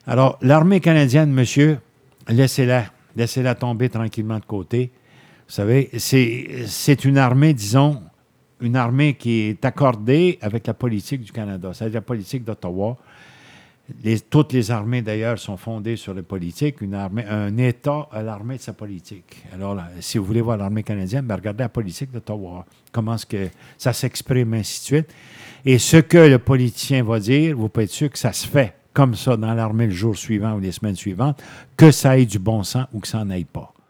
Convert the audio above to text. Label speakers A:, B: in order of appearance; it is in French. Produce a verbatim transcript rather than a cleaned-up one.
A: Alors, l'armée canadienne, monsieur, laissez-la. Laissez-la tomber tranquillement de côté. Vous savez, c'est, c'est une armée, disons, une armée qui est accordée avec la politique du Canada, c'est-à-dire la politique d'Ottawa. Les, toutes les armées, d'ailleurs, sont fondées sur la politique. Une armée, un État a l'armée de sa politique. Alors, là, si vous voulez voir l'armée canadienne, ben, regardez la politique d'Ottawa. Comment est-ce que ça s'exprime, ainsi de suite. Et ce que le politicien va dire, vous pouvez être sûr que ça se fait comme ça dans l'armée le jour suivant ou les semaines suivantes, que ça ait du bon sens ou que ça n'en ait pas.